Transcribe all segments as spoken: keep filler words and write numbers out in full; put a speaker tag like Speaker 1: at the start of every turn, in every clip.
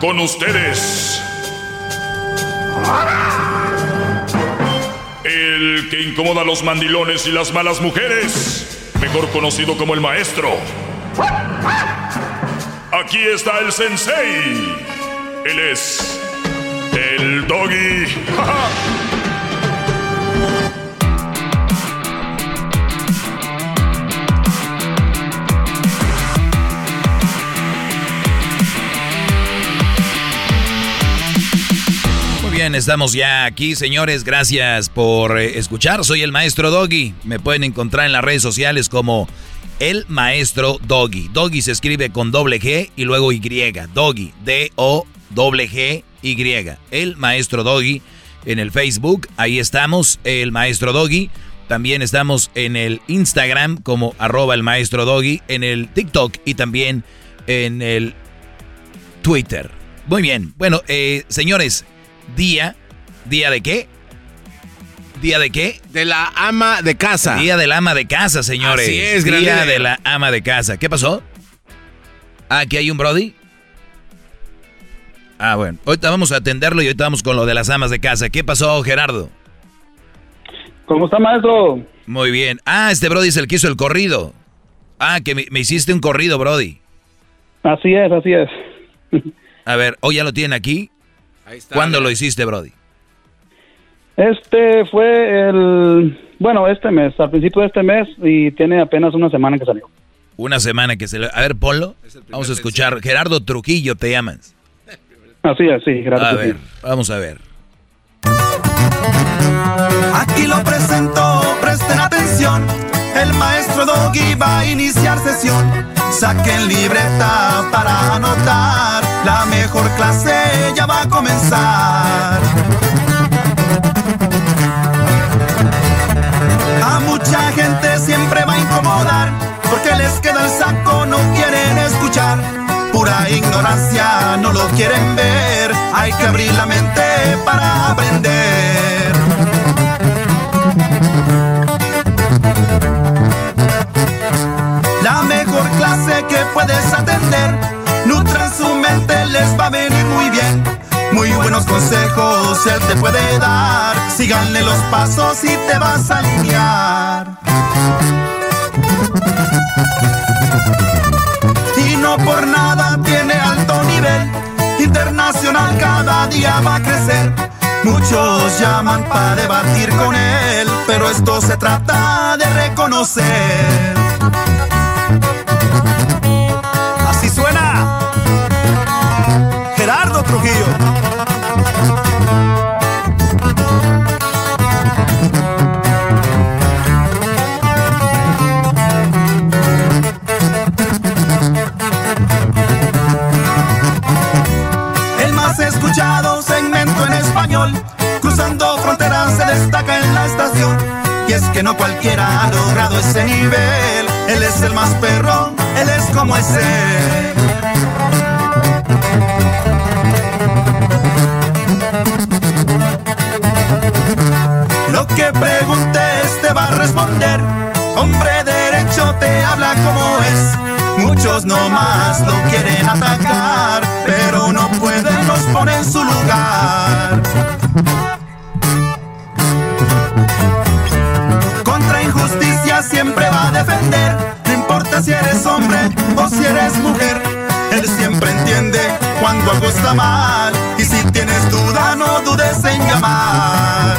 Speaker 1: con ustedes, el que incomoda a los mandilones y las malas mujeres, mejor conocido como el maestro. Aquí está el sensei. Él es el Doggy.
Speaker 2: Bien, estamos ya aquí, señores. Gracias por eh, escuchar. Soy el Maestro Doggy. Me pueden encontrar en las redes sociales como el Maestro Doggy. Doggy se escribe con doble G y luego Y. Doggy, D O G G Y. El Maestro Doggy en el Facebook. Ahí estamos, el Maestro Doggy. También estamos en el Instagram como arroba el Maestro Doggy. En el TikTok y también en el Twitter. Muy bien. Bueno, eh, señores... Día, ¿día de qué? ¿Día de qué?
Speaker 3: De la ama de casa.
Speaker 2: Día de la ama de casa, señores.
Speaker 3: Así es,
Speaker 2: Día
Speaker 3: grande.
Speaker 2: de la ama de casa. ¿Qué pasó? Ah, aquí hay un Brody. Ah, bueno. Ahorita vamos a atenderlo y ahorita vamos con lo de las amas de casa. ¿Qué pasó, Gerardo?
Speaker 4: ¿Cómo está, maestro?
Speaker 2: Muy bien. Ah, este Brody es el que hizo el corrido. Ah, que me, me hiciste un corrido, Brody.
Speaker 4: Así es, así es.
Speaker 2: A ver, ¿hoy ya lo tienen aquí?
Speaker 3: Ahí está,
Speaker 2: ¿Cuándo
Speaker 3: mira.
Speaker 2: lo hiciste, Brody?
Speaker 4: Este fue el... Bueno, este mes, al principio de este mes, y tiene apenas una semana que salió.
Speaker 2: Una semana que se le... A ver, ponlo. Vamos a escuchar. Gerardo Trujillo, te llamas.
Speaker 4: Así es, sí, gracias.
Speaker 2: A ver, vamos a ver.
Speaker 5: Aquí lo presento, presten atención. El Maestro Doggy va a iniciar sesión. Saquen libreta para anotar. La mejor clase ya va a comenzar. A mucha gente siempre va a incomodar, porque les queda el saco, no quieren escuchar. Pura ignorancia, no lo quieren ver. Hay que abrir la mente para aprender. La mejor clase que puedes atender, nutran su mente, les va a venir muy bien. Muy buenos consejos él te puede dar. Síganle los pasos y te vas a alinear. Y no por nada tiene alto nivel. Internacional cada día va a crecer. Muchos llaman para debatir con él, pero esto se trata de reconocer. Así suena Gerardo Trujillo. El más escuchado segmento en español, cruzando fronteras se destaca en la estación. Y es que no cualquiera ha logrado ese nivel. Él es el más perrón, él es como es él. Lo que preguntes te va a responder. Hombre derecho te habla como es. Muchos nomás lo quieren atacar, pero no pueden, los pone en su lugar. Contra injusticia siempre va a defender. No importa si eres hombre o si eres mujer. Él siempre entiende cuando algo está mal. Y si tienes duda, no dudes en llamar.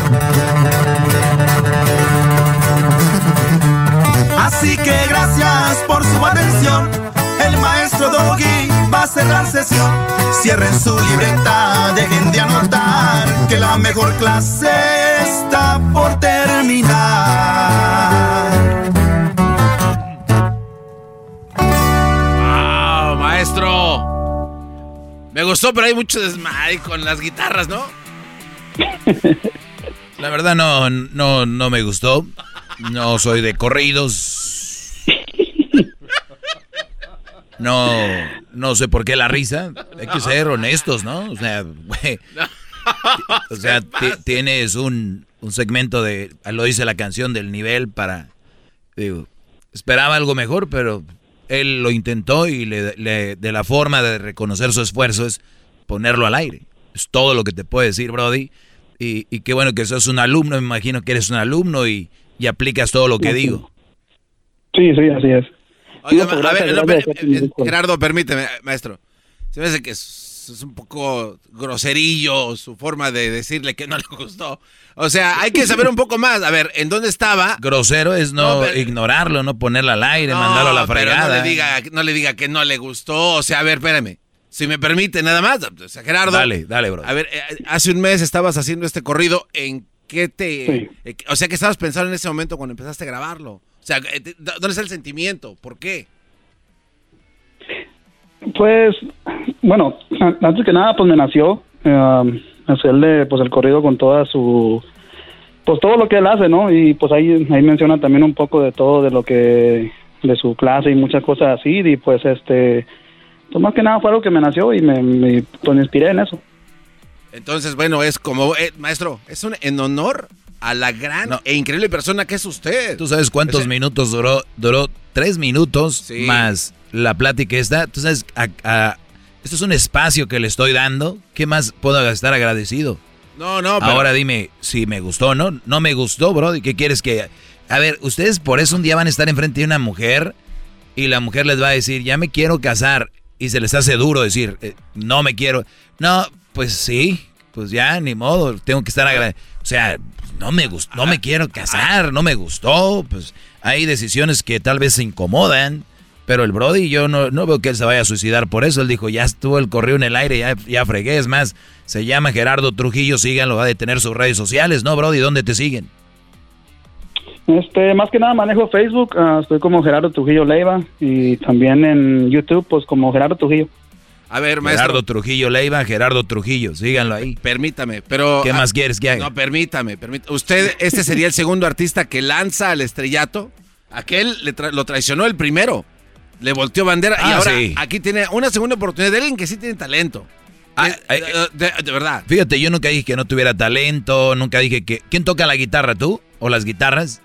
Speaker 5: Así que gracias por su atención. El Maestro Doggy va a cerrar sesión. Cierren su libreta, dejen de anotar, que la mejor clase está por terminar.
Speaker 3: ¡Wow, maestro! Me gustó, pero hay mucho desmadre con las guitarras, ¿no?
Speaker 2: La verdad no, no, no me gustó. No soy de corridos. No, no sé por qué la risa. Hay que ser honestos, ¿no? O sea, güey. O sea, tienes un, un segmento de, lo dice la canción, del nivel para, digo, esperaba algo mejor, pero él lo intentó y le, le, de la forma de reconocer su esfuerzo es ponerlo al aire. Es todo lo que te puedo decir, Brody. Y, y qué bueno que sos un alumno, me imagino que eres un alumno y, y aplicas todo lo que
Speaker 4: sí,
Speaker 2: digo.
Speaker 4: Sí, sí, así es.
Speaker 3: Oiga,
Speaker 4: Sí, pues,
Speaker 3: a ver,
Speaker 4: gracias,
Speaker 3: no,
Speaker 4: gracias,
Speaker 3: eh, eh,
Speaker 4: gracias.
Speaker 3: Gerardo, permíteme, maestro. Se me hace que es, es un poco groserillo su forma de decirle que no le gustó. O sea, hay que saber un poco más. A ver, ¿en dónde estaba?
Speaker 2: Grosero es no,
Speaker 3: No, pero-
Speaker 2: ignorarlo, no ponerlo al aire,
Speaker 3: No,
Speaker 2: mandarlo a la
Speaker 3: pero
Speaker 2: fregada.
Speaker 3: no le diga, no le diga que no le gustó. O sea, a ver, espérame. Si me permite, nada más. O sea, Gerardo.
Speaker 2: Dale, dale, bro.
Speaker 3: A ver, eh, hace un mes estabas haciendo este corrido. ¿En qué te...?
Speaker 4: Sí.
Speaker 3: eh, o sea, ¿qué estabas pensando en ese momento cuando empezaste a grabarlo? O sea, eh, te- ¿dónde está el sentimiento? ¿Por qué?
Speaker 4: Pues, bueno, a- antes que nada, pues me nació eh, hacerle pues el corrido con toda su, pues todo lo que él hace, ¿no? Y pues ahí, ahí menciona también un poco de todo, de lo que, de su clase y muchas cosas así, y pues este, pues más que nada fue algo que me nació y me, me, pues me inspiré en eso.
Speaker 3: Entonces, bueno, es como... eh, maestro, es un, en honor a la gran
Speaker 2: No.
Speaker 3: e increíble persona que es usted.
Speaker 2: ¿Tú sabes cuántos
Speaker 3: Ese-
Speaker 2: minutos duró? Duró tres minutos
Speaker 3: Sí.
Speaker 2: más la plática esta. ¿Tú sabes? A, a- esto es un espacio que le estoy dando. ¿Qué más puedo estar agradecido?
Speaker 3: No, no, pero...
Speaker 2: Ahora dime si me gustó o no. No me gustó, bro. ¿Y qué quieres que...? A ver, ustedes por eso un día van a estar enfrente de una mujer y la mujer les va a decir, ya me quiero casar. Y se les hace duro decir, eh, no me quiero. No, pues sí, pues ya, ni modo. Tengo que estar agradecido. O sea, no me gustó, no me quiero casar, no me gustó. Pues hay decisiones que tal vez se incomodan. Pero el Brody, yo no, no veo que él se vaya a suicidar por eso. Él dijo, ya estuvo el correo en el aire, ya, ya fregué. Es más, se llama Gerardo Trujillo, síganlo, va a tener sus redes sociales, ¿no, Brody? ¿Dónde te siguen?
Speaker 4: Este, más que nada manejo Facebook, ah, estoy como Gerardo Trujillo Leiva, y también en YouTube, pues como Gerardo Trujillo.
Speaker 3: A ver, maestro,
Speaker 2: Gerardo Trujillo Leiva, Gerardo Trujillo, síganlo ahí.
Speaker 3: permítame, pero...
Speaker 2: ¿Qué
Speaker 3: ah,
Speaker 2: más quieres que haga?
Speaker 3: No, permítame, permítame. ¿Usted, este sería el segundo artista que lanza al estrellato? Aquel le tra- lo traicionó el primero. Le volteó bandera y
Speaker 2: Ah,
Speaker 3: ahora
Speaker 2: sí.
Speaker 3: aquí tiene una segunda oportunidad de alguien que sí tiene talento.
Speaker 2: Ah,
Speaker 3: Eh,
Speaker 2: eh,
Speaker 3: de, de- de verdad.
Speaker 2: Fíjate, yo nunca dije que no tuviera talento, nunca dije que... ¿Quién toca la guitarra, tú? ¿O las guitarras?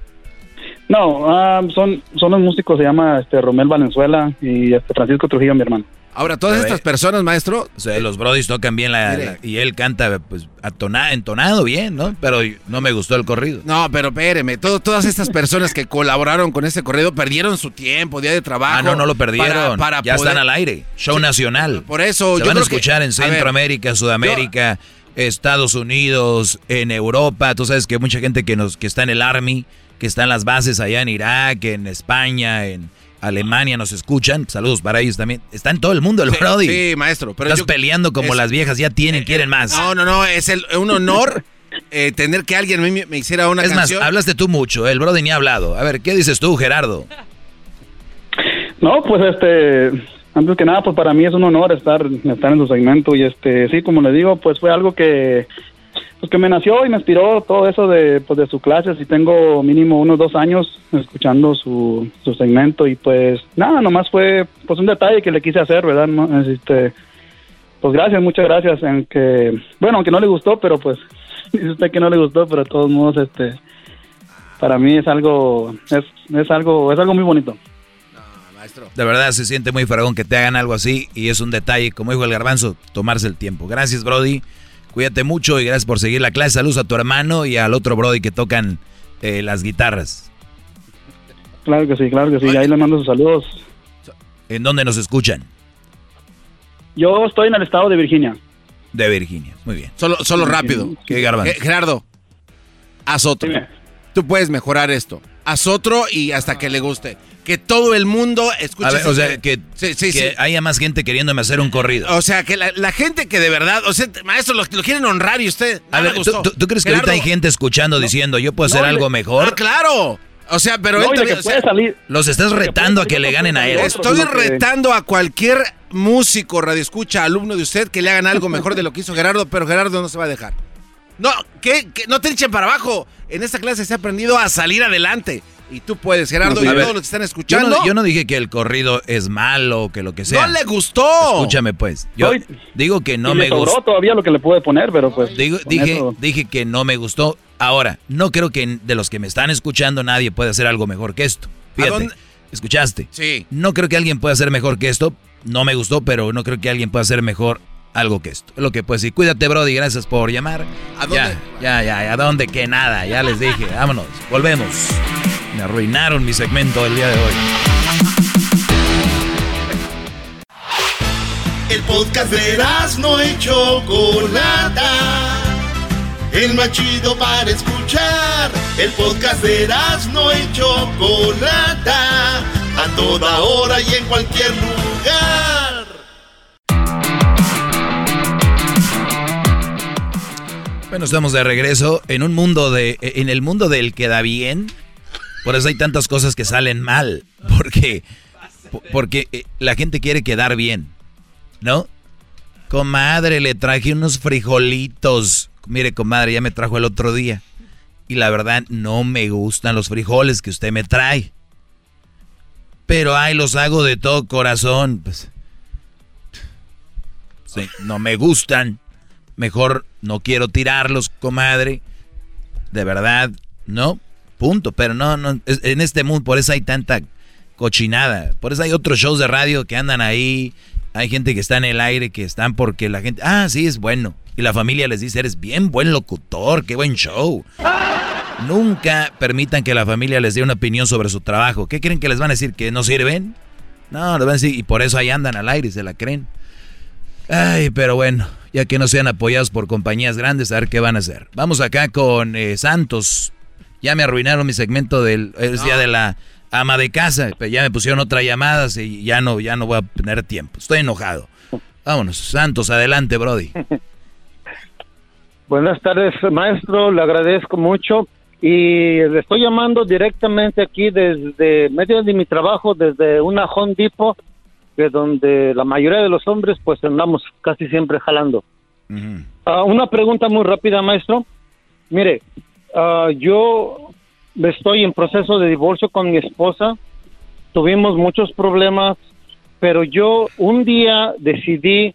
Speaker 4: No, ah, son, son los músicos, se llama este Romel Valenzuela y este Francisco Trujillo, mi hermano.
Speaker 3: Ahora, todas
Speaker 2: A ver.
Speaker 3: estas personas, maestro,
Speaker 2: O sea, los Brodis tocan bien la,
Speaker 3: Mire.
Speaker 2: la- y él canta pues atona- entonado bien, ¿no? Pero no me gustó el corrido.
Speaker 3: no, pero espéreme, todo- todas estas personas que colaboraron con ese corrido perdieron su tiempo, día de trabajo.
Speaker 2: Ah, no, no lo perdieron.
Speaker 3: para- para
Speaker 2: ya
Speaker 3: poder-
Speaker 2: están al aire. Show
Speaker 3: Sí,
Speaker 2: nacional.
Speaker 3: Por eso,
Speaker 2: Se
Speaker 3: yo
Speaker 2: van a
Speaker 3: creo que-
Speaker 2: escuchar en
Speaker 3: a ver,
Speaker 2: Centroamérica, Sudamérica, Estados Unidos, en Europa. Tú sabes que hay mucha gente que nos que está en el Army, que está en las bases allá en Irak, en España, en Alemania, nos escuchan. Saludos para ellos también. Está en todo el mundo el
Speaker 3: Sí,
Speaker 2: Brody.
Speaker 3: sí, maestro, pero
Speaker 2: Estás
Speaker 3: yo-
Speaker 2: peleando como
Speaker 3: es-
Speaker 2: las viejas ya tienen, quieren más.
Speaker 3: No, no, no, es el- un honor eh, tener que alguien me, me hiciera una
Speaker 2: es
Speaker 3: canción.
Speaker 2: más, hablaste tú mucho, el Brody ni ha hablado. A ver, ¿qué dices tú, Gerardo?
Speaker 4: No, pues este, antes que nada, pues para mí es un honor estar, estar en su segmento y este, sí, como le digo, pues fue algo que, pues que me nació y me inspiró todo eso de, pues de su clase. Y tengo mínimo unos dos años escuchando su, su segmento y pues nada, nomás fue pues un detalle que le quise hacer, ¿verdad? No, este, pues gracias, muchas gracias. Aunque, bueno, aunque no le gustó, pero pues dice usted que no le gustó, pero de todos modos, este, para mí es algo, es, es algo, es algo muy bonito.
Speaker 3: Maestro.
Speaker 2: De verdad se siente muy fregón que te hagan algo así y es un detalle, como dijo el Garbanzo, tomarse el tiempo. Gracias, Brody. Cuídate mucho y gracias por seguir la clase. Saludos a tu hermano y al otro Brody que tocan eh, las guitarras.
Speaker 4: Claro que sí, claro que sí.
Speaker 3: Oye.
Speaker 4: Ahí le mando sus saludos.
Speaker 2: ¿En dónde nos escuchan?
Speaker 4: Yo estoy en el estado de Virginia.
Speaker 2: De Virginia. Muy bien.
Speaker 3: Solo, solo rápido.
Speaker 2: ¿Qué, Garbanzo?
Speaker 3: Eh, Gerardo, haz otro.
Speaker 4: Dime.
Speaker 3: Tú puedes mejorar esto. Haz otro y hasta que le guste. Que todo el mundo escuche.
Speaker 2: A ver,
Speaker 3: ese-
Speaker 2: o sea, que,
Speaker 3: Sí, sí,
Speaker 2: que
Speaker 3: sí.
Speaker 2: haya más gente queriéndome hacer un corrido.
Speaker 3: O sea, que la, la gente que de verdad, o sea, maestro, lo, lo quieren honrar y usted.
Speaker 2: A
Speaker 3: no
Speaker 2: ver,
Speaker 3: le
Speaker 2: ¿tú,
Speaker 3: gustó.
Speaker 2: tú- tú crees que
Speaker 3: Gerardo,
Speaker 2: ahorita hay gente escuchando diciendo yo puedo hacer
Speaker 4: no,
Speaker 2: algo
Speaker 4: le-
Speaker 2: mejor?
Speaker 3: Ah, claro. O sea, pero
Speaker 4: No,
Speaker 3: él
Speaker 4: y de
Speaker 3: también,
Speaker 4: que
Speaker 3: o sea,
Speaker 4: puede salir.
Speaker 2: Los estás retando a que le ganen a él.
Speaker 3: estoy
Speaker 4: sino que-
Speaker 3: retando a cualquier músico, radioescucha, alumno de usted que le hagan algo mejor de lo que hizo Gerardo, pero Gerardo no se va a dejar. No, ¿qué? ¿Qué? No te echen para abajo. En esta clase se ha aprendido a salir adelante. Y tú puedes, Gerardo,
Speaker 4: A
Speaker 3: y
Speaker 4: ver,
Speaker 3: todos los que están
Speaker 2: Yo
Speaker 3: escuchando.
Speaker 2: no, yo no dije que el corrido es malo o que lo que sea.
Speaker 3: ¡No le gustó!
Speaker 2: Escúchame pues. Yo
Speaker 4: Hoy-
Speaker 2: digo que no
Speaker 4: y
Speaker 2: me
Speaker 4: le sobró
Speaker 2: gustó.
Speaker 4: todavía lo que le puede poner, pero pues.
Speaker 2: Digo,
Speaker 4: con
Speaker 2: dije,
Speaker 4: eso-
Speaker 2: dije que no me gustó. Ahora, no creo que de los que me están escuchando nadie puede hacer algo mejor que esto. Fíjate,
Speaker 3: dónde?
Speaker 2: ¿escuchaste?
Speaker 3: Sí.
Speaker 2: No creo que alguien pueda hacer mejor que esto. No me gustó, pero no creo que alguien pueda hacer mejor algo que esto. Lo que pues sí, cuídate, Brody, gracias por llamar.
Speaker 3: ¿A dónde?
Speaker 2: Ya, ya, ya, ¿a dónde? Que nada, ya les dije, vámonos, volvemos. Me arruinaron mi segmento del día de hoy.
Speaker 6: El podcast de Erazno y Chocolata, el más chido para escuchar. El podcast de Erazno y Chocolata, a toda hora y en cualquier lugar.
Speaker 2: Bueno, estamos de regreso en un mundo de, en el mundo del queda bien. Por eso hay tantas cosas que salen mal, porque, porque la gente quiere quedar bien, ¿no? Comadre, le traje unos frijolitos. Mire, comadre, ya me trajo el otro día. Y la verdad, no me gustan los frijoles que usted me trae. Pero, ay, los hago de todo corazón. Pues, sí, no me gustan. Mejor no quiero tirarlos, comadre. De verdad, no. Punto. Pero no, no. En este mundo, por eso hay tanta cochinada. Por eso hay otros shows de radio que andan ahí. Hay gente que está en el aire, que están porque la gente... Ah, sí, es bueno. Y la familia les dice, eres bien buen locutor, qué buen show. Nunca permitan que la familia les dé una opinión sobre su trabajo. ¿Qué creen que les van a decir? ¿Que no sirven? No, les van a decir, y por eso ahí andan al aire y se la creen. Ay, pero bueno, ya que no sean apoyados por compañías grandes, a ver qué van a hacer. Vamos acá con eh, Santos. Ya me arruinaron mi segmento del el no. día de la ama de casa. Pero ya me pusieron otra llamada y ya no, ya no voy a tener tiempo. Estoy enojado. Vámonos, Santos, adelante, Brody.
Speaker 7: Buenas tardes, maestro, le agradezco mucho. Y le estoy llamando directamente aquí desde medio de mi trabajo, desde una Home Depot, que donde la mayoría de los hombres pues andamos casi siempre jalando. Uh-huh. Uh, una pregunta muy rápida, maestro. Mire, uh, yo estoy en proceso de divorcio con mi esposa. Tuvimos muchos problemas, pero yo un día decidí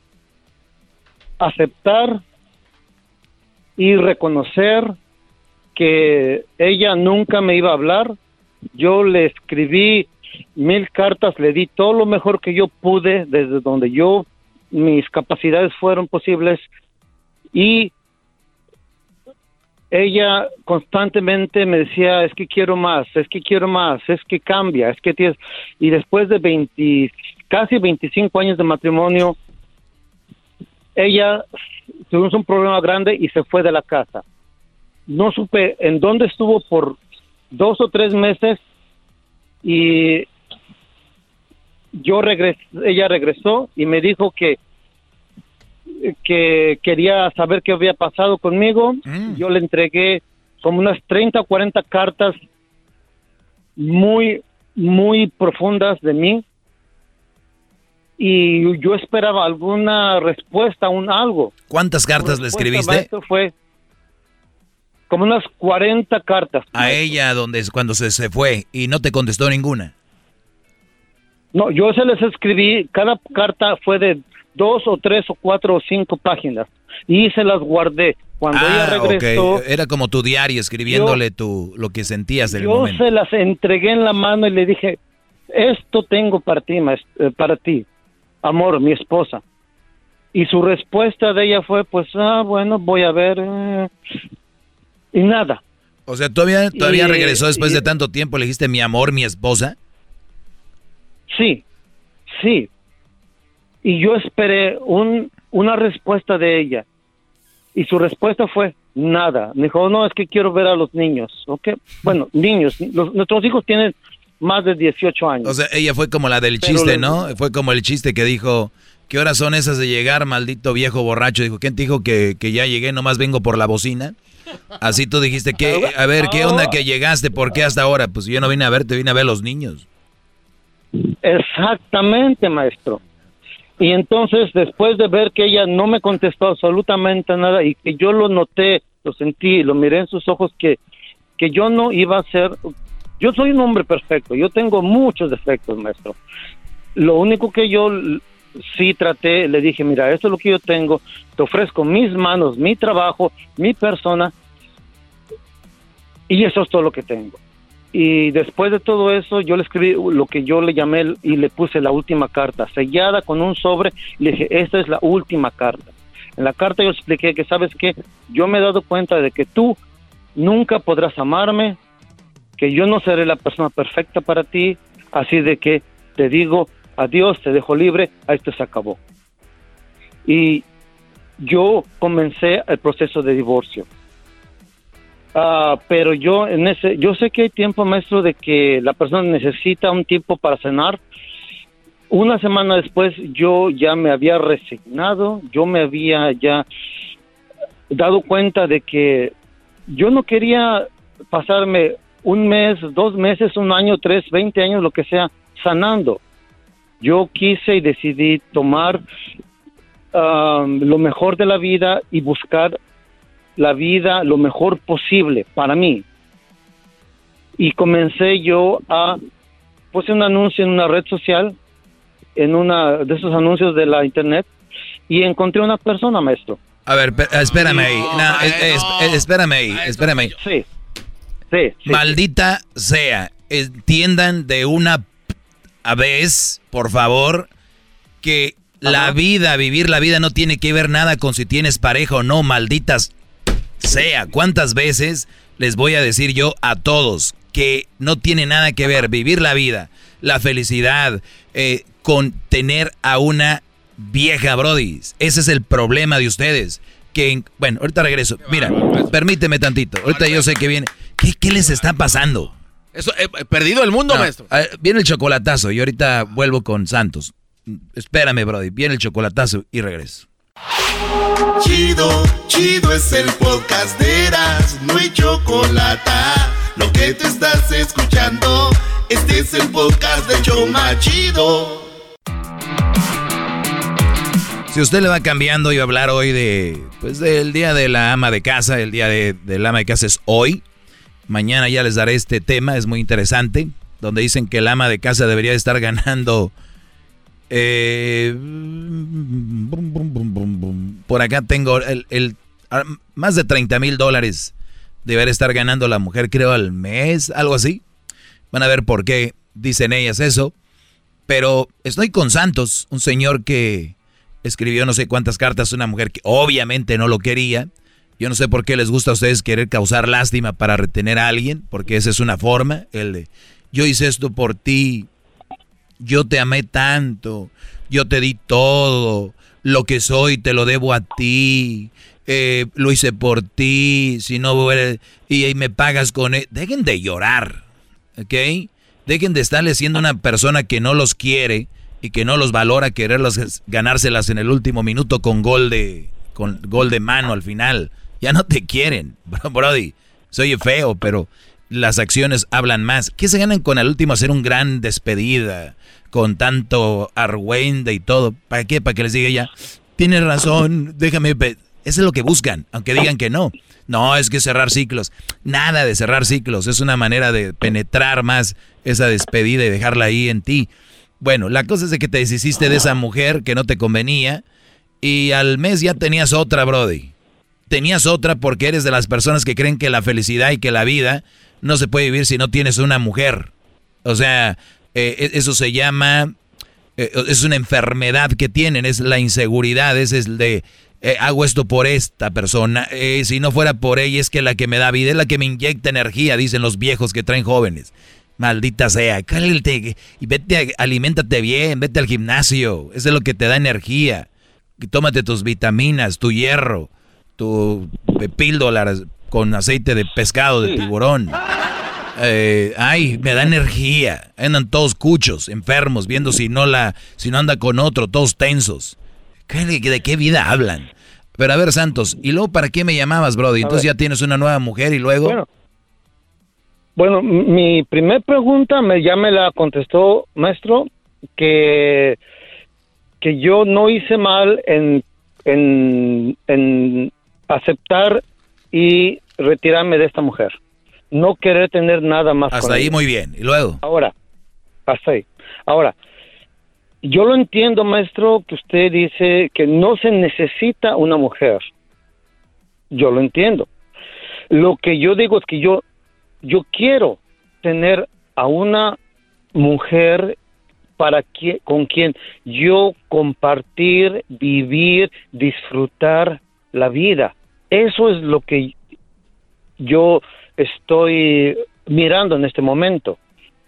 Speaker 7: aceptar y reconocer que ella nunca me iba a hablar. Yo le escribí mil cartas, le di todo lo mejor que yo pude, desde donde yo, mis capacidades fueron posibles, y ella constantemente me decía, es que quiero más, es que quiero más, es que cambia, es que tienes... Y después de veinte, casi veinticinco años de matrimonio, ella tuvimos un problema grande y se fue de la casa. No supe en dónde estuvo por dos o tres meses y yo regresé, ella regresó y me dijo que que quería saber qué había pasado conmigo. Mm. Yo le entregué como unas treinta o cuarenta cartas muy, muy profundas de mí y yo esperaba alguna respuesta, un algo.
Speaker 2: ¿Cuántas cartas le escribiste?
Speaker 7: Esto fue como unas cuarenta cartas.
Speaker 2: A ella donde cuando se, se fue y no te contestó ninguna.
Speaker 7: No, yo se les escribí, cada carta fue de dos o tres o cuatro o cinco páginas y se las guardé. Cuando
Speaker 2: ah,
Speaker 7: ella regresó...
Speaker 2: Okay. Era como tu diario escribiéndole yo, tu, lo que sentías del
Speaker 7: yo
Speaker 2: momento.
Speaker 7: Yo se las entregué en la mano y le dije, esto tengo para ti, para ti, amor, mi esposa. Y su respuesta de ella fue, pues, ah, bueno, voy a ver... Eh, y nada.
Speaker 2: O sea, ¿todavía, todavía
Speaker 7: y,
Speaker 2: regresó después
Speaker 7: y,
Speaker 2: de tanto tiempo? ¿Le dijiste mi amor, mi esposa?
Speaker 7: Sí, sí. Y yo esperé un, una respuesta de ella. Y su respuesta fue nada. Me dijo, no, es que quiero ver a los niños. ¿Ok? Bueno, niños. Los, nuestros hijos tienen más de dieciocho años.
Speaker 2: O sea, ella fue como la del chiste, ¿no? Fue como el chiste que dijo, ¿qué horas son esas de llegar, maldito viejo borracho? Dijo, ¿quién te dijo que, que ya llegué, nomás vengo por la bocina? Así tú dijiste, que a ver, ¿qué onda que llegaste? ¿Por qué hasta ahora? Pues yo no vine a verte, vine a ver a los niños.
Speaker 7: Exactamente, maestro. Y entonces, después de ver que ella no me contestó absolutamente nada y que yo lo noté, lo sentí, lo miré en sus ojos, que, que yo no iba a ser... Yo soy un hombre perfecto, yo tengo muchos defectos, maestro. Lo único que yo sí traté, le dije, mira, esto es lo que yo tengo, te ofrezco mis manos, mi trabajo, mi persona, y eso es todo lo que tengo. Y después de todo eso, yo le escribí lo que yo le llamé y le puse la última carta, sellada con un sobre, y le dije, esta es la última carta. En la carta yo expliqué que, ¿sabes qué? Yo me he dado cuenta de que tú nunca podrás amarme, que yo no seré la persona perfecta para ti, así de que te digo, adiós, te dejo libre, a esto se acabó. Y yo comencé el proceso de divorcio. Uh, pero yo en ese, yo sé que hay tiempo, maestro, de que la persona necesita un tiempo para cenar. Una semana después yo ya me había resignado, yo me había ya dado cuenta de que yo no quería pasarme un mes, dos meses, un año, tres, veinte años, lo que sea, sanando. Yo quise y decidí tomar uh, lo mejor de la vida y buscar la vida lo mejor posible para mí. Y comencé yo a, puse un anuncio en una red social, en una de esos anuncios de la internet, y encontré una persona, maestro.
Speaker 2: A ver, espérame ahí, no, no, es, es, es, espérame ahí, espérame ahí.
Speaker 7: Sí, sí, sí.
Speaker 2: Maldita sea, entiendan de una a vez, por favor, que Ajá. la vida, vivir la vida no tiene que ver nada con si tienes pareja o no, malditas sea. ¿Cuántas veces les voy a decir yo a todos que no tiene nada que ver vivir la vida, la felicidad, eh, con tener a una vieja, brody? Ese es el problema de ustedes. Que, bueno, ahorita regreso. Mira, permíteme tantito. Ahorita yo sé que viene. ¿Qué, qué les está pasando?
Speaker 3: Eso, he eh, perdido el mundo, no, maestro.
Speaker 2: Eh, viene el chocolatazo y ahorita vuelvo con Santos. Espérame, brody. Viene el chocolatazo y regreso.
Speaker 6: Chido, chido es el podcast de Erazno y Chocolata. Lo que te estás escuchando, este es el podcast de Choma Chido.
Speaker 2: Si usted le va cambiando, iba a hablar hoy de, pues, del día de la ama de casa. El día de, del ama de casa es hoy. Mañana ya les daré este tema, es muy interesante, donde dicen que el ama de casa debería estar ganando. Eh, por acá tengo el, el más de treinta mil dólares debería estar ganando la mujer, creo, al mes, algo así. Van a ver por qué dicen ellas eso. Pero estoy con Santos, un señor que escribió no sé cuántas cartas a una mujer que obviamente no lo quería. Yo no sé por qué les gusta a ustedes querer causar lástima para retener a alguien, porque esa es una forma, el de yo hice esto por ti. Yo te amé tanto, yo te di todo, lo que soy te lo debo a ti, eh, lo hice por ti, si no, y, y me pagas con él. Dejen de llorar, ¿ok? Dejen de estarle siendo una persona que no los quiere y que no los valora, quererlos ganárselas en el último minuto con gol de, con gol de mano al final. Ya no te quieren, brody, soy feo, pero las acciones hablan más. ¿Qué se ganan con al último hacer un gran despedida? Con tanto argüende y todo. ¿Para qué? Para que les diga ya, tienes razón, déjame... Eso es lo que buscan, aunque digan que no. No, es que cerrar ciclos. Nada de cerrar ciclos. Es una manera de penetrar más esa despedida y dejarla ahí en ti. Bueno, la cosa es de que te deshiciste de esa mujer que no te convenía y al mes ya tenías otra, brody. Tenías otra porque eres de las personas que creen que la felicidad y que la vida no se puede vivir si no tienes una mujer. O sea... Eh, eso se llama, eh, es una enfermedad que tienen, es la inseguridad, es el de, eh, hago esto por esta persona, eh, si no fuera por ella es que la que me da vida, es la que me inyecta energía, dicen los viejos que traen jóvenes. Maldita sea, cállate y vete, aliméntate bien, vete al gimnasio, eso es lo que te da energía. Tómate tus vitaminas, tu hierro, tu píldoras con aceite de pescado, de tiburón. Eh, ay, me da energía. Andan todos cuchos, enfermos, viendo si no la, si no anda con otro, todos tensos. ¿De qué vida hablan? Pero a ver, Santos, ¿y luego para qué me llamabas, brody? Entonces ya tienes una nueva mujer y luego...
Speaker 7: Bueno, bueno mi primer pregunta me, ya me la contestó, maestro, que, que yo no hice mal en, en, en aceptar y retirarme de esta mujer. No querer tener nada más.
Speaker 2: Hasta ahí ella. Muy bien. ¿Y luego?
Speaker 7: Ahora, hasta ahí. Ahora, yo lo entiendo, maestro, que usted dice que no se necesita una mujer. Yo lo entiendo. Lo que yo digo es que yo, yo quiero tener a una mujer para que, con quien yo compartir, vivir, disfrutar la vida. Eso es lo que yo estoy mirando en este momento.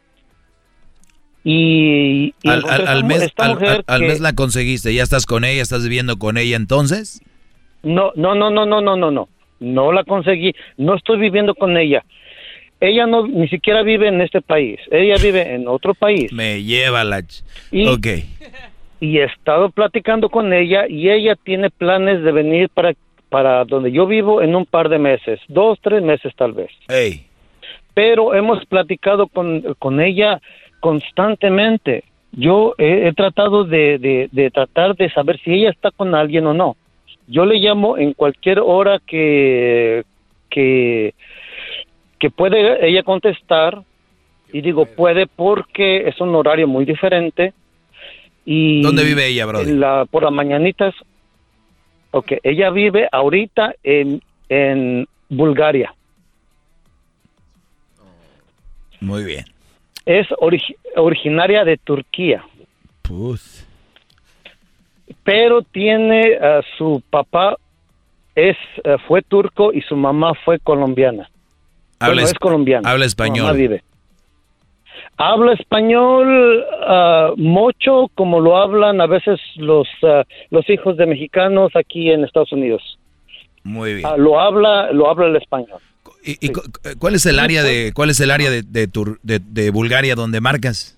Speaker 7: Y, y
Speaker 2: al, al, al, mes, al, al, al
Speaker 7: que,
Speaker 2: mes la conseguiste, ya estás con ella, estás viviendo con ella entonces.
Speaker 7: No, no, no, no, no, no, no, no, no la conseguí, no estoy viviendo con ella. Ella no ni siquiera vive en este país, ella vive en otro país.
Speaker 2: Me lleva la... Ch-
Speaker 7: y,
Speaker 2: ok.
Speaker 7: Y he estado platicando con ella y ella tiene planes de venir para, para donde yo vivo en un par de meses, dos, tres meses tal vez.
Speaker 2: Hey.
Speaker 7: Pero hemos platicado con, con ella constantemente. Yo he, he tratado de, de, de tratar de saber si ella está con alguien o no. Yo le llamo en cualquier hora que, que, que puede ella contestar, y digo puede porque es un horario muy diferente. Y
Speaker 2: ¿dónde vive ella, brother?
Speaker 7: La, por las mañanitas. Ok, ella vive ahorita en, en Bulgaria.
Speaker 2: Muy bien.
Speaker 7: Es origi- originaria de Turquía.
Speaker 2: Puz.
Speaker 7: Pero tiene uh, su papá es uh, fue turco y su mamá fue colombiana.
Speaker 2: Habla,
Speaker 7: bueno, es colombiana.
Speaker 2: Habla español.
Speaker 7: Mamá vive. Habla español uh, mucho, como lo hablan a veces los uh, los hijos de mexicanos aquí en Estados Unidos.
Speaker 2: Muy bien.
Speaker 7: Uh, lo habla lo habla el español.
Speaker 2: ¿Y, y sí. cuál es el área de cuál es el área de de, tur, de, de Bulgaria donde marcas?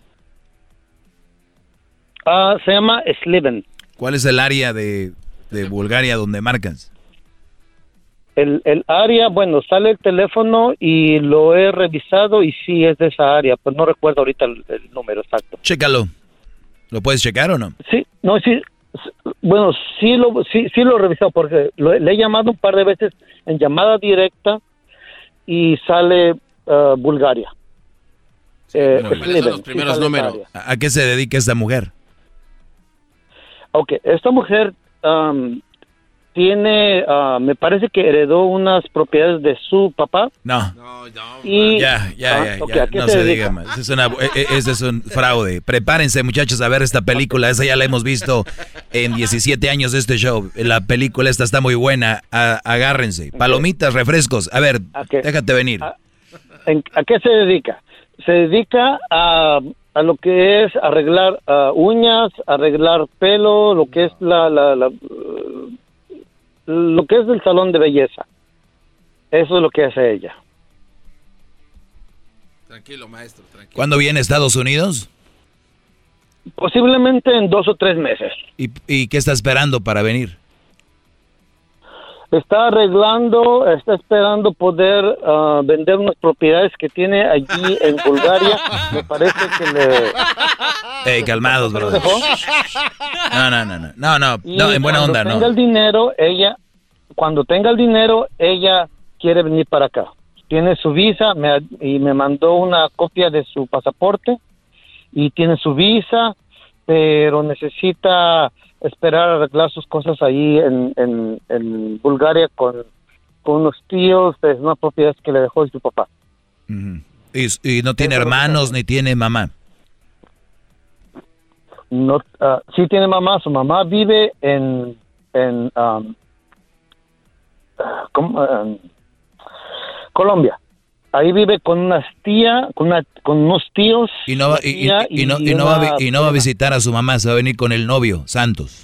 Speaker 7: Uh, se llama Sliven.
Speaker 2: ¿Cuál es el área de, de Bulgaria donde marcas?
Speaker 7: El, el área, bueno, sale el teléfono y lo he revisado y sí es de esa área, pero no recuerdo ahorita el, el número exacto.
Speaker 2: Chécalo. ¿Lo puedes checar o no?
Speaker 7: Sí, no, sí, bueno, sí lo, sí, sí lo he revisado porque lo, le he llamado un par de veces en llamada directa y sale uh, Bulgaria.
Speaker 3: Sí,
Speaker 7: eh,
Speaker 3: bueno, Sliven, son los primeros sí números.
Speaker 2: ¿A qué se dedica esta mujer?
Speaker 7: Ok, esta mujer um, tiene, uh, me parece que heredó unas propiedades de su papá.
Speaker 2: No.
Speaker 3: No, no.
Speaker 7: Y,
Speaker 2: ya, ya,
Speaker 7: ah,
Speaker 2: ya,
Speaker 7: okay,
Speaker 2: ya.
Speaker 7: ¿a qué
Speaker 2: No
Speaker 7: se
Speaker 2: se
Speaker 7: dedica?
Speaker 2: diga más. Ese es, una, ese es un fraude. Prepárense, muchachos, a ver esta película. Esa ya la hemos visto en diecisiete años de este show. La película esta está muy buena. A, agárrense. Palomitas, refrescos. A ver,
Speaker 7: okay.
Speaker 2: déjate venir.
Speaker 7: ¿A, en, ¿A qué se dedica? Se dedica a... a lo que es arreglar uh, uñas, arreglar pelo, lo que es la, la, la uh, lo que es el salón de belleza. Eso es lo que hace ella.
Speaker 3: Tranquilo, maestro, tranquilo.
Speaker 2: ¿Cuándo viene a Estados Unidos?
Speaker 7: Posiblemente en dos o tres meses.
Speaker 2: ¿Y, y qué está esperando para venir?
Speaker 7: Está arreglando, está esperando poder uh, vender unas propiedades que tiene allí en Bulgaria. Me parece que le...
Speaker 2: Ey, calmados, bro. No, no, no, no, no, no, no en buena onda, no.
Speaker 7: Cuando tenga el dinero, ella, cuando tenga el dinero, ella quiere venir para acá. Tiene su visa me, y me mandó una copia de su pasaporte y tiene su visa, pero necesita esperar a arreglar sus cosas ahí en, en, en Bulgaria con, con unos tíos de unas propiedades que le dejó su papá.
Speaker 2: Uh-huh. y, y no tiene hermanos ni tiene mamá.
Speaker 7: No, uh, sí tiene mamá. Su mamá vive en en um, ¿cómo? Um, Colombia. Ahí vive con unas tía, con una, con unos tíos.
Speaker 2: Y no va y, y, y, y no y no va a, y no va a visitar a su mamá, se va a venir con el novio, Santos.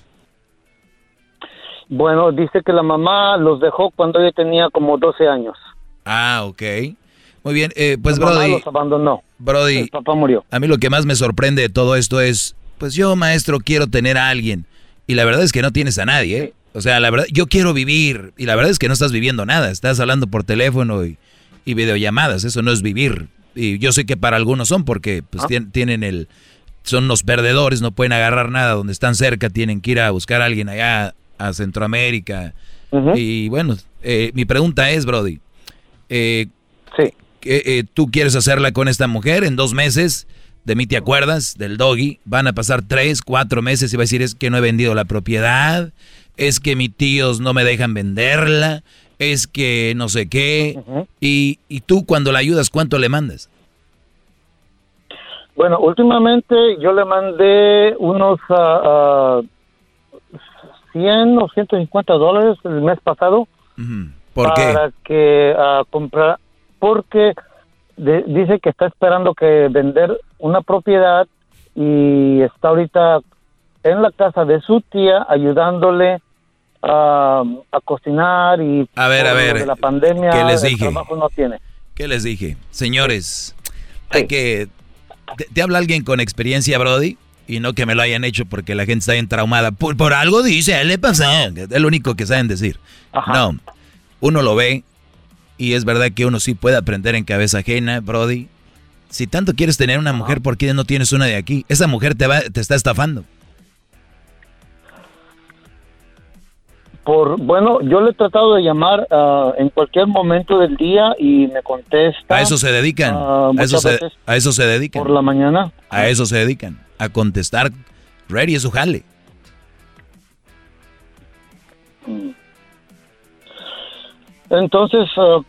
Speaker 7: Bueno, dice que la mamá los dejó cuando ella tenía como doce años.
Speaker 2: Ah, ok. Muy bien, eh, pues
Speaker 7: la
Speaker 2: Brody.
Speaker 7: Mamá los abandonó.
Speaker 2: Brody.
Speaker 7: El papá murió.
Speaker 2: A mí lo que más me sorprende de todo esto es, pues yo, maestro, quiero tener a alguien. Y la verdad es que no tienes a nadie, ¿eh? O sea, la verdad, yo quiero vivir. Y la verdad es que no estás viviendo nada. Estás hablando por teléfono y, y videollamadas. Eso no es vivir. Y yo sé que para algunos son porque pues ¿Ah? tienen, tienen el... Son los perdedores, no pueden agarrar nada donde están cerca. Tienen que ir a buscar a alguien allá a Centroamérica. Uh-huh. Y bueno, eh, mi pregunta es, Brody. Eh,
Speaker 7: sí.
Speaker 2: Eh, ¿Tú quieres hacerla con esta mujer en dos meses? De mí te acuerdas, del Doggy. Van a pasar tres, cuatro meses y va a decir, es que no he vendido la propiedad, es que mis tíos no me dejan venderla, es que no sé qué. Uh-huh. y, y tú cuando la ayudas, ¿cuánto le mandas?
Speaker 7: Bueno, últimamente yo le mandé unos uh, uh, cien o ciento cincuenta dólares el mes pasado.
Speaker 2: Uh-huh. ¿Por
Speaker 7: qué? Para que uh, comprar, porque de, dice que está esperando que vender una propiedad y está ahorita en la casa de su tía ayudándole uh, a cocinar y
Speaker 2: a ver, a ver,
Speaker 7: de la pandemia.
Speaker 2: ¿Qué les dije?
Speaker 7: El trabajo no tiene.
Speaker 2: ¿Qué les dije? Señores, sí. hay que... Te, te habla alguien con experiencia, Brody, y no que me lo hayan hecho porque la gente está bien traumada. Por, por algo dice, a él le pasó. Es lo único que saben decir. Ajá. No, uno lo ve y es verdad que uno sí puede aprender en cabeza ajena, Brody. Si tanto quieres tener una mujer, ¿por qué no tienes una de aquí? Esa mujer te va, te está estafando.
Speaker 7: Por, bueno, yo le he tratado de llamar uh, en cualquier momento del día y me contesta.
Speaker 2: A eso se dedican. Uh, a, eso se, a eso se dedican.
Speaker 7: Por la mañana.
Speaker 2: A eso se dedican. A contestar. Ready es su jale.
Speaker 7: Entonces, uh,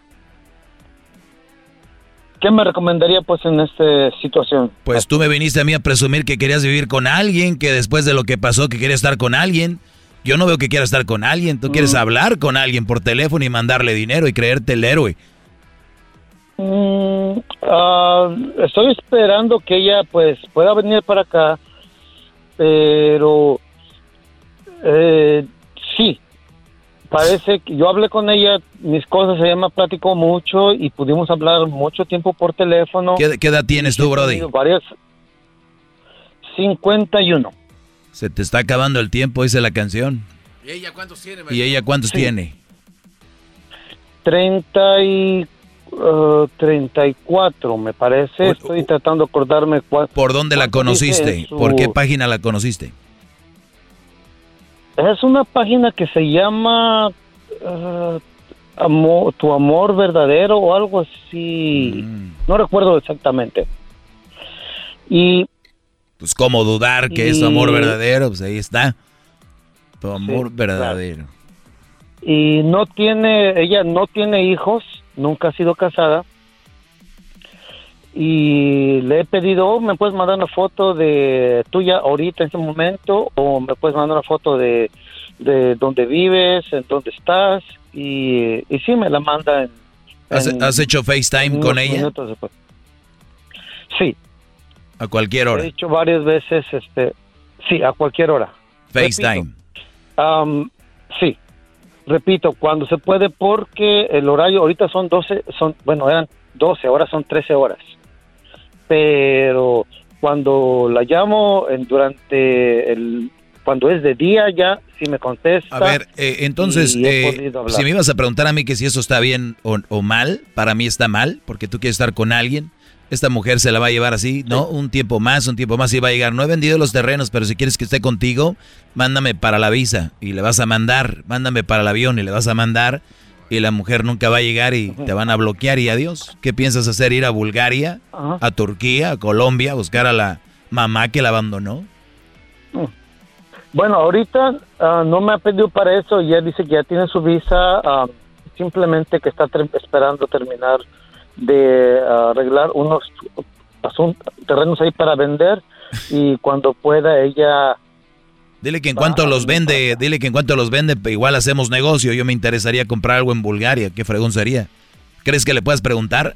Speaker 7: ¿qué me recomendaría pues en esta situación?
Speaker 2: Pues tú me viniste a mí a presumir que querías vivir con alguien, que después de lo que pasó que querías estar con alguien. Yo no veo que quieras estar con alguien. Tú mm. quieres hablar con alguien por teléfono y mandarle dinero y creerte el héroe.
Speaker 7: Mm, uh, estoy esperando que ella pues pueda venir para acá, pero eh, sí, parece que yo hablé con ella, mis cosas, ella me platicó mucho y pudimos hablar mucho tiempo por teléfono.
Speaker 2: ¿Qué, qué edad tienes tú, Brody?
Speaker 7: Varias, cincuenta y uno.
Speaker 2: Se te está acabando el tiempo, dice la canción.
Speaker 3: ¿Y ella cuántos tiene?
Speaker 2: ¿Y ella cuántos
Speaker 7: sí.
Speaker 2: tiene?
Speaker 7: Treinta y uh, treinta y cuatro, me parece. O, Estoy o, tratando de acordarme cuál.
Speaker 2: ¿Por dónde la conociste? Su... ¿Por qué página la conociste?
Speaker 7: Es una página que se llama uh, amor, Tu Amor Verdadero o algo así. Mm. No recuerdo exactamente. Y
Speaker 2: pues cómo dudar que y... es tu amor verdadero, pues ahí está. Tu amor sí, verdadero.
Speaker 7: Claro. Y no tiene, ella no tiene hijos, nunca ha sido casada. Y le he pedido, oh, me puedes mandar una foto de tuya ahorita en este momento, o me puedes mandar una foto de, de dónde vives, en dónde estás, y, y sí me la manda. En,
Speaker 2: ¿Has,
Speaker 7: en,
Speaker 2: ¿Has hecho FaceTime con ella?
Speaker 7: Sí.
Speaker 2: ¿A cualquier hora?
Speaker 7: He hecho varias veces, este, sí, a cualquier hora.
Speaker 2: FaceTime.
Speaker 7: Um, sí, repito, cuando se puede, porque el horario ahorita son doce, son, bueno, eran doce, ahora son trece horas. Pero cuando la llamo en, durante el, cuando es de día ya, si me contesta.
Speaker 2: A ver, eh, entonces, eh, si me ibas a preguntar a mí que si eso está bien o, o mal, para mí está mal, porque tú quieres estar con alguien. Esta mujer se la va a llevar así, ¿no? Sí. Un tiempo más, un tiempo más y va a llegar. No he vendido los terrenos, pero si quieres que esté contigo, mándame para la visa y le vas a mandar. Mándame para el avión y le vas a mandar. Y la mujer nunca va a llegar y te van a bloquear y adiós. ¿Qué piensas hacer? ¿Ir a Bulgaria, Ajá. a Turquía, a Colombia, a buscar a la mamá que la abandonó?
Speaker 7: Bueno, ahorita uh, no me ha pedido para eso. Ya dice que ya tiene su visa. Uh, simplemente que está ter- esperando terminar de uh, arreglar unos asuntos, terrenos ahí para vender y cuando pueda ella...
Speaker 2: Dile que en cuanto los vende, dile que en cuanto los vende, igual hacemos negocio. Yo me interesaría comprar algo en Bulgaria. ¿Qué fregón sería? ¿Crees que le puedas preguntar?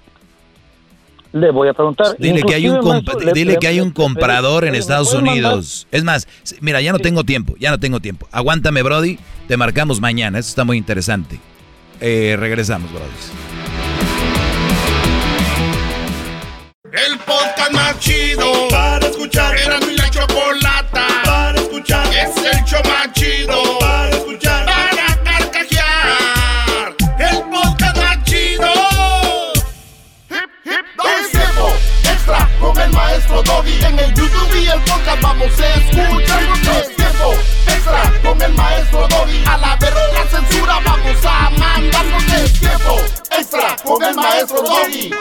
Speaker 7: Le voy a preguntar.
Speaker 2: Dile que hay un comp- le, dile le, que hay un comprador le, en Estados Unidos. Mandar? Es más, mira, ya no tengo tiempo, ya no tengo tiempo. Aguántame, Brody. Te marcamos mañana. Eso está muy interesante. Eh, regresamos, Brody.
Speaker 6: El podcast más chido para escuchar. Era mi la chocolata para escuchar. Es el show más chido para escuchar. Para carcajear. El podcast más chido. Hip, hip, es tiempo extra con el maestro Doggy. En el YouTube y el podcast vamos a escuchar. Es tiempo extra con el maestro Doggy. A la verga la censura vamos a mandar. Porque es tiempo extra con el maestro Doggy.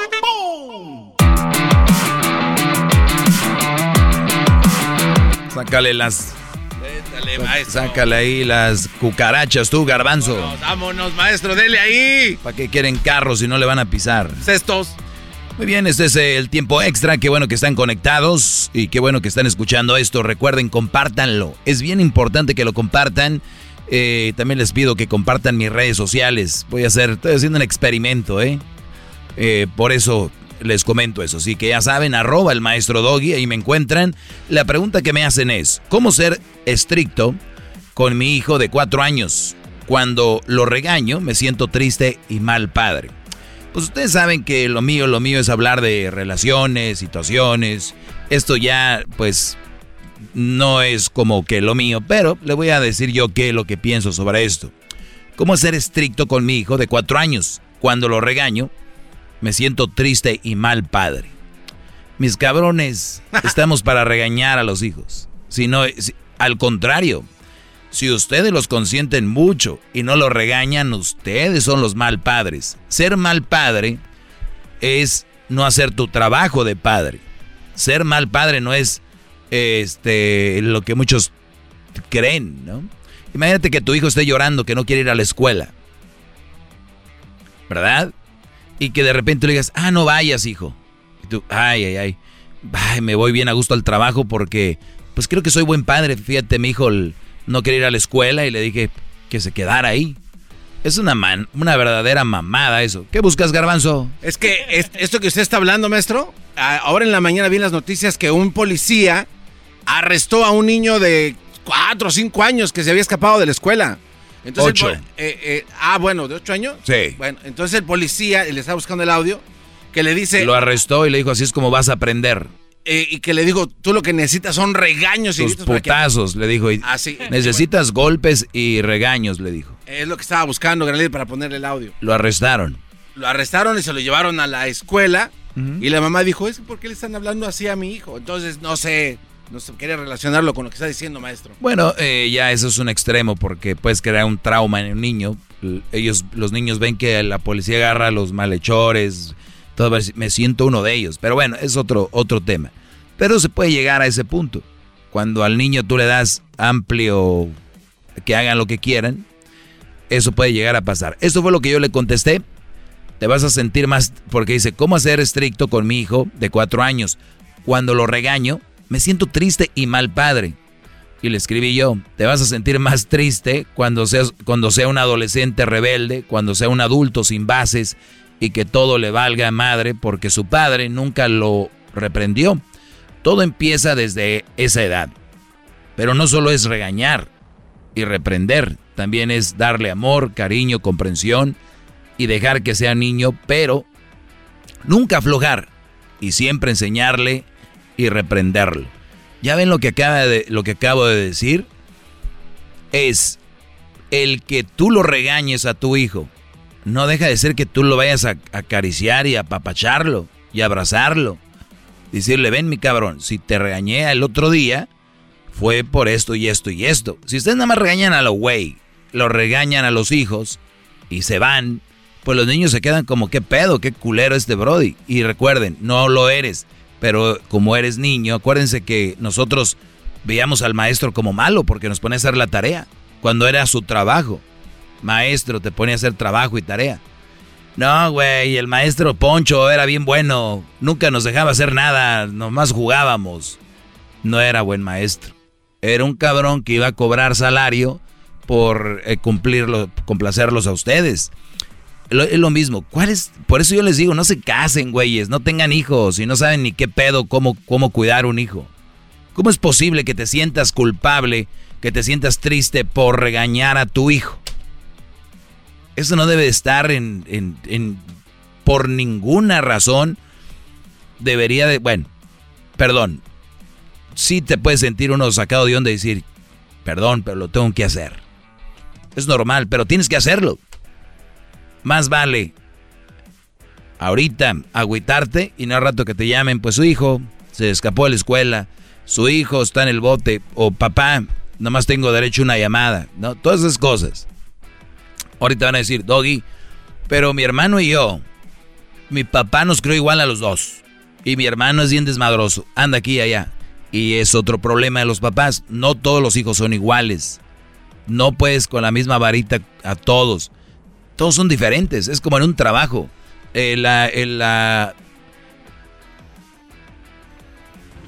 Speaker 2: Sácale las... Vétale, maestro. Sácale ahí las cucarachas, tú, garbanzo.
Speaker 3: Vámonos, vámonos, maestro, dele ahí.
Speaker 2: ¿Para qué quieren carros si no le van a pisar?
Speaker 3: Cestos.
Speaker 2: Muy bien, este es el tiempo extra. Qué bueno que están conectados y qué bueno que están escuchando esto. Recuerden, compártanlo. Es bien importante que lo compartan. Eh, también les pido que compartan mis redes sociales. Voy a hacer, estoy haciendo un experimento, ¿eh? eh por eso les comento eso. Así que ya saben, arroba el maestro Doggy, ahí me encuentran. La pregunta que me hacen es, ¿cómo ser estricto con mi hijo de cuatro años? Cuando lo regaño, me siento triste y mal padre. Pues ustedes saben que lo mío, lo mío es hablar de relaciones, situaciones. Esto ya, pues, no es como que lo mío, pero le voy a decir yo qué es lo que pienso sobre esto. ¿Cómo ser estricto con mi hijo de cuatro años? Cuando lo regaño, me siento triste y mal padre. Mis cabrones, estamos para regañar a los hijos. Si no, si, al contrario, si ustedes los consienten mucho y no los regañan, ustedes son los mal padres. Ser mal padre es no hacer tu trabajo de padre. Ser mal padre no es este lo que muchos creen, ¿no? Imagínate que tu hijo esté llorando que no quiere ir a la escuela, ¿verdad? Y que de repente le digas, ah, no vayas, hijo. Y tú, ay, ay, ay, ay, me voy bien a gusto al trabajo porque, pues creo que soy buen padre. Fíjate, mi hijo no quería ir a la escuela y le dije que se quedara ahí. Es una man, una verdadera mamada eso. ¿Qué buscas, Garbanzo?
Speaker 3: Es que es, esto que usted está hablando, maestro, ahora en la mañana vi en las noticias que un policía arrestó a un niño de cuatro o cinco años que se había escapado de la escuela. Entonces,
Speaker 2: ocho.
Speaker 3: El, eh, eh, ah, bueno, ¿de ocho años?
Speaker 2: Sí.
Speaker 3: Bueno, entonces el policía, le estaba buscando el audio, que le dice...
Speaker 2: Lo arrestó y le dijo, así es como vas a aprender.
Speaker 3: Eh, y que le dijo, tú lo que necesitas son regaños y
Speaker 2: tus putazos, que... le dijo. Y
Speaker 3: ah, sí.
Speaker 2: Necesitas bueno. golpes y regaños, le dijo.
Speaker 3: Es lo que estaba buscando, Granel, para ponerle el audio.
Speaker 2: Lo arrestaron.
Speaker 3: Lo arrestaron y se lo llevaron a la escuela. Uh-huh. Y la mamá dijo, ¿es por qué le están hablando así a mi hijo? Entonces, no sé... No se quiere relacionarlo con lo que está diciendo, maestro.
Speaker 2: Bueno, eh, ya eso es un extremo porque puedes crear un trauma en un niño. Ellos, los niños ven que la policía agarra a los malhechores. Todo, me siento uno de ellos. Pero bueno, es otro, otro tema. Pero se puede llegar a ese punto. Cuando al niño tú le das amplio que hagan lo que quieran, eso puede llegar a pasar. Esto fue lo que yo le contesté. Te vas a sentir más, porque dice, ¿cómo ser estricto con mi hijo de cuatro años? Cuando lo regaño, me siento triste y mal padre. Y le escribí yo, te vas a sentir más triste cuando seas, cuando sea un adolescente rebelde, cuando sea un adulto sin bases y que todo le valga madre porque su padre nunca lo reprendió. Todo empieza desde esa edad. Pero no solo es regañar y reprender, también es darle amor, cariño, comprensión y dejar que sea niño, pero nunca aflojar y siempre enseñarle y reprenderlo. ¿Ya ven lo que, acaba de, lo que acabo de decir? Es el que tú lo regañes a tu hijo. No deja de ser que tú lo vayas a acariciar y apapacharlo y abrazarlo. Decirle, ven mi cabrón, si te regañé el otro día, fue por esto y esto y esto. Si ustedes nada más regañan a los güey, lo regañan a los hijos y se van, pues los niños se quedan como, qué pedo, qué culero este brody. Y recuerden, no lo eres. Pero como eres niño, acuérdense que nosotros veíamos al maestro como malo porque nos ponía a hacer la tarea. Cuando era su trabajo. Maestro, te ponía a hacer trabajo y tarea. No, güey, el maestro Poncho era bien bueno. Nunca nos dejaba hacer nada, nomás jugábamos. No era buen maestro. Era un cabrón que iba a cobrar salario por eh, cumplirlo, complacerlos a ustedes. Es lo mismo. ¿Cuál es? Por eso yo les digo, no se casen, güeyes, no tengan hijos y no saben ni qué pedo, cómo, cómo cuidar un hijo. ¿Cómo es posible que te sientas culpable, que te sientas triste por regañar a tu hijo? Eso no debe estar en, en, en por ninguna razón. Debería de, bueno, perdón. Sí te puedes sentir uno sacado de onda y decir, perdón, pero lo tengo que hacer. Es normal, pero tienes que hacerlo. Más vale ahorita agüitarte y no al rato que te llamen, pues su hijo se escapó de la escuela, su hijo está en el bote, o papá, nomás tengo derecho a una llamada, ¿no? Todas esas cosas. Ahorita van a decir, Doggy, pero mi hermano y yo, mi papá nos crió igual a los dos, y mi hermano es bien desmadroso, anda aquí y allá. Y es otro problema de los papás, no todos los hijos son iguales, no puedes con la misma varita a todos. Todos son diferentes, es como en un trabajo. Eh, la, eh, la,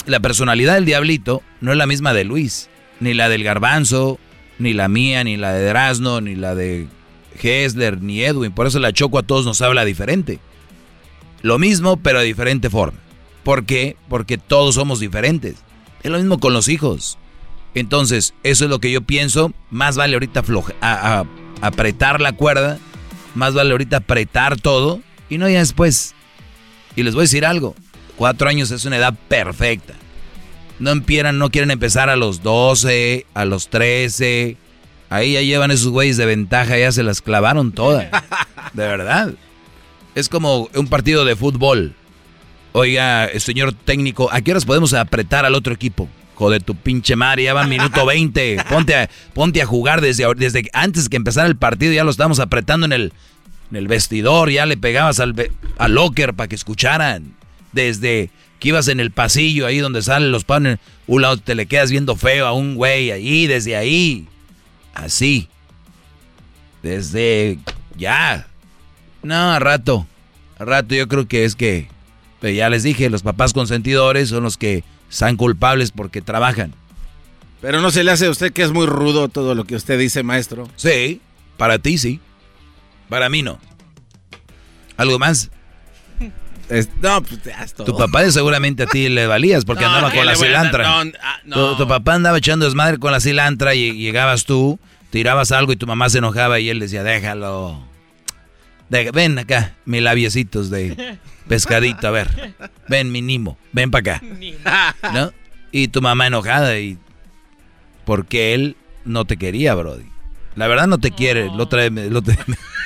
Speaker 2: la personalidad del Diablito no es la misma de Luis, ni la del Garbanzo, ni la mía, ni la de Erasmo, ni la de Hessler, ni Edwin. Por eso la Choco a todos nos habla diferente. Lo mismo, pero de diferente forma. ¿Por qué? Porque todos somos diferentes. Es lo mismo con los hijos. Entonces, eso es lo que yo pienso. Más vale ahorita floja, a, a, apretar la cuerda. Más vale ahorita apretar todo. Y no ya después. Y les voy a decir algo. Cuatro años es una edad perfecta. No empiezan, no quieren empezar a los doce, a los trece. Ahí ya llevan esos güeyes de ventaja, ya se las clavaron todas. De verdad. Es como un partido de fútbol. Oiga, señor técnico, ¿a qué horas podemos apretar al otro equipo? Joder, tu pinche madre, ya va minuto veinte. Ponte a, ponte a jugar desde, desde antes que empezara el partido, ya lo estábamos apretando en el, en el vestidor, ya le pegabas al, al locker para que escucharan. Desde que ibas en el pasillo, ahí donde salen los panes, un lado te le quedas viendo feo a un güey ahí, desde ahí. Así. Desde ya. No, a rato. A rato yo creo que es que, pues ya les dije, los papás consentidores son los que están culpables porque trabajan.
Speaker 3: Pero no se le hace a usted que es muy rudo todo lo que usted dice, maestro.
Speaker 2: Sí, para ti sí. Para mí no. ¿Algo más?
Speaker 3: Es, no, pues ya es todo.
Speaker 2: Tu papá seguramente a ti le valías porque no, andaba con la cilantra.
Speaker 3: Dar, no, no.
Speaker 2: Tu, tu papá andaba echando desmadre con la cilantra y llegabas tú, tirabas algo y tu mamá se enojaba y él decía, déjalo. De, ven acá, mis labiecitos de pescadito, a ver. Ven, mi Nimo, ven para acá. ¿No? Y tu mamá enojada y... Porque él no te quería, brody. La verdad no te quiere. Lo trae... Lo trae.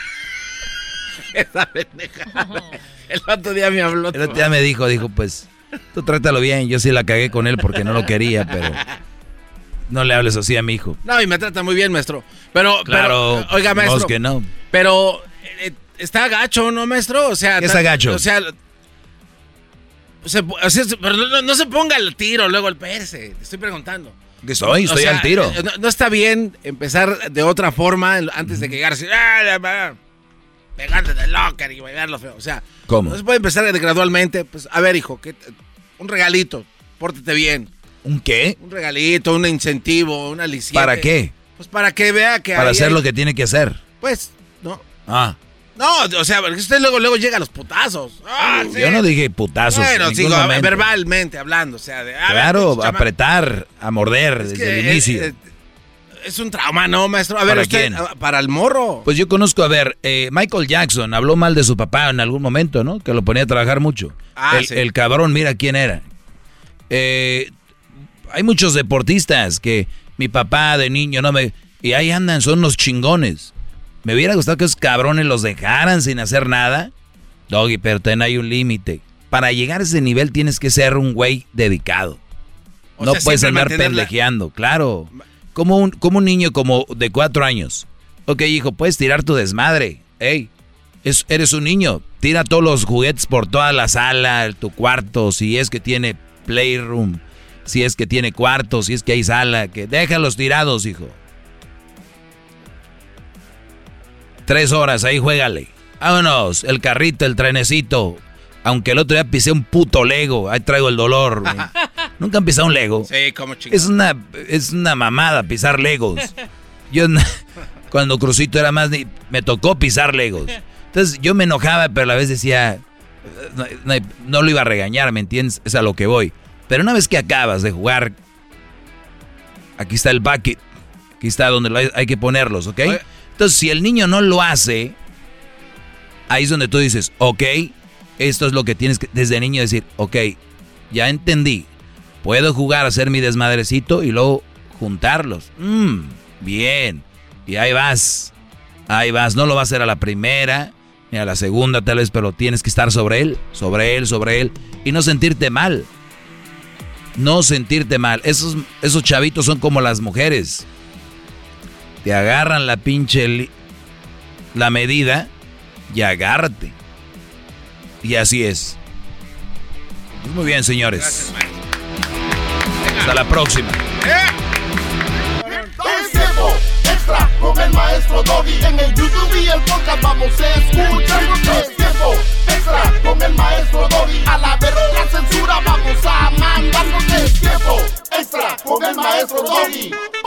Speaker 3: Esa pendejada. El otro día me habló.
Speaker 2: El otro día me dijo, dijo, pues, tú trátalo bien. Yo sí la cagué con él porque no lo quería, pero... No le hables así a mi hijo.
Speaker 3: No, y me trata muy bien, maestro. Pero,
Speaker 2: claro,
Speaker 3: pero, oiga, maestro.
Speaker 2: No, que no.
Speaker 3: Pero... Eh, está gacho, ¿no, maestro? O sea,
Speaker 2: ¿qué está gacho?
Speaker 3: O sea, o sea, o sea pero no, no se ponga al tiro luego el P S. Te estoy preguntando.
Speaker 2: Que estoy, estoy
Speaker 3: o sea,
Speaker 2: al tiro.
Speaker 3: No, no está bien empezar de otra forma antes de que llegar así, pegarte del locker y bailarlo feo. O sea,
Speaker 2: ¿cómo?
Speaker 3: No se puede empezar gradualmente. Pues, a ver, hijo, ¿qué, un regalito, pórtate bien.
Speaker 2: ¿Un qué?
Speaker 3: Un regalito, un incentivo, una aliciente.
Speaker 2: ¿Para qué?
Speaker 3: Pues para que vea que
Speaker 2: Para
Speaker 3: ahí
Speaker 2: hacer
Speaker 3: hay...
Speaker 2: lo que tiene que hacer.
Speaker 3: Pues, no.
Speaker 2: Ah.
Speaker 3: No, o sea, porque usted luego, luego llega a los putazos. Ah, sí.
Speaker 2: Yo no dije putazos.
Speaker 3: Bueno,
Speaker 2: en
Speaker 3: sigo
Speaker 2: momento.
Speaker 3: verbalmente hablando, o sea, de... A
Speaker 2: claro,
Speaker 3: ver,
Speaker 2: apretar, a morder es desde el inicio.
Speaker 3: Es, es un trauma, ¿no, maestro? A ver,
Speaker 2: ¿Para
Speaker 3: usted,
Speaker 2: quién?
Speaker 3: Para el morro.
Speaker 2: Pues yo conozco, a ver, eh, Michael Jackson habló mal de su papá en algún momento, ¿no? Que lo ponía a trabajar mucho.
Speaker 3: Ah,
Speaker 2: el,
Speaker 3: sí.
Speaker 2: el cabrón, mira quién era. Eh, hay muchos deportistas que mi papá de niño no me... Y ahí andan, son los chingones. Me hubiera gustado que esos cabrones los dejaran sin hacer nada. Doggy, pero ten hay un límite. Para llegar a ese nivel tienes que ser un güey dedicado. O no sea, puedes andar pendejeando, la... claro. Como un, como un niño como de cuatro años. Ok, hijo, puedes tirar tu desmadre. Ey, es, eres un niño. Tira todos los juguetes por toda la sala, tu cuarto, si es que tiene playroom, si es que tiene cuarto, si es que hay sala. Que déjalos tirados, hijo. Tres horas, ahí juégale. Vámonos, el carrito, el trenecito. Aunque el otro día pisé un puto Lego, ahí traigo el dolor. Güey. ¿Nunca han pisado un Lego?
Speaker 3: Sí, como chingón.
Speaker 2: Es una, es una mamada pisar Legos. Yo cuando Crucito era más, me tocó pisar Legos. Entonces yo me enojaba, pero a la vez decía, no, no, no lo iba a regañar, ¿me entiendes? Es a lo que voy. Pero una vez que acabas de jugar, aquí está el bucket, aquí está donde lo hay, hay que ponerlos, ¿ok? Oye. Entonces, si el niño no lo hace, ahí es donde tú dices, ok, esto es lo que tienes que, desde niño decir, ok, ya entendí, puedo jugar, hacer mi desmadrecito y luego juntarlos. Mm, bien, y ahí vas, ahí vas, no lo vas a hacer a la primera, ni a la segunda tal vez, pero tienes que estar sobre él, sobre él, sobre él, y no sentirte mal, no sentirte mal. Esos, esos chavitos son como las mujeres. Te agarran la pinche li- la medida y agárrate. Y así es. Pues muy bien, señores. Gracias, hasta la próxima.
Speaker 6: Es tiempo extra con el maestro Doggy. En el YouTube y el podcast vamos a escuchar. Es tiempo tiempo extra con el maestro Doggy. A la verga la censura vamos a mandarnos el tiempo extra con el maestro Doggy.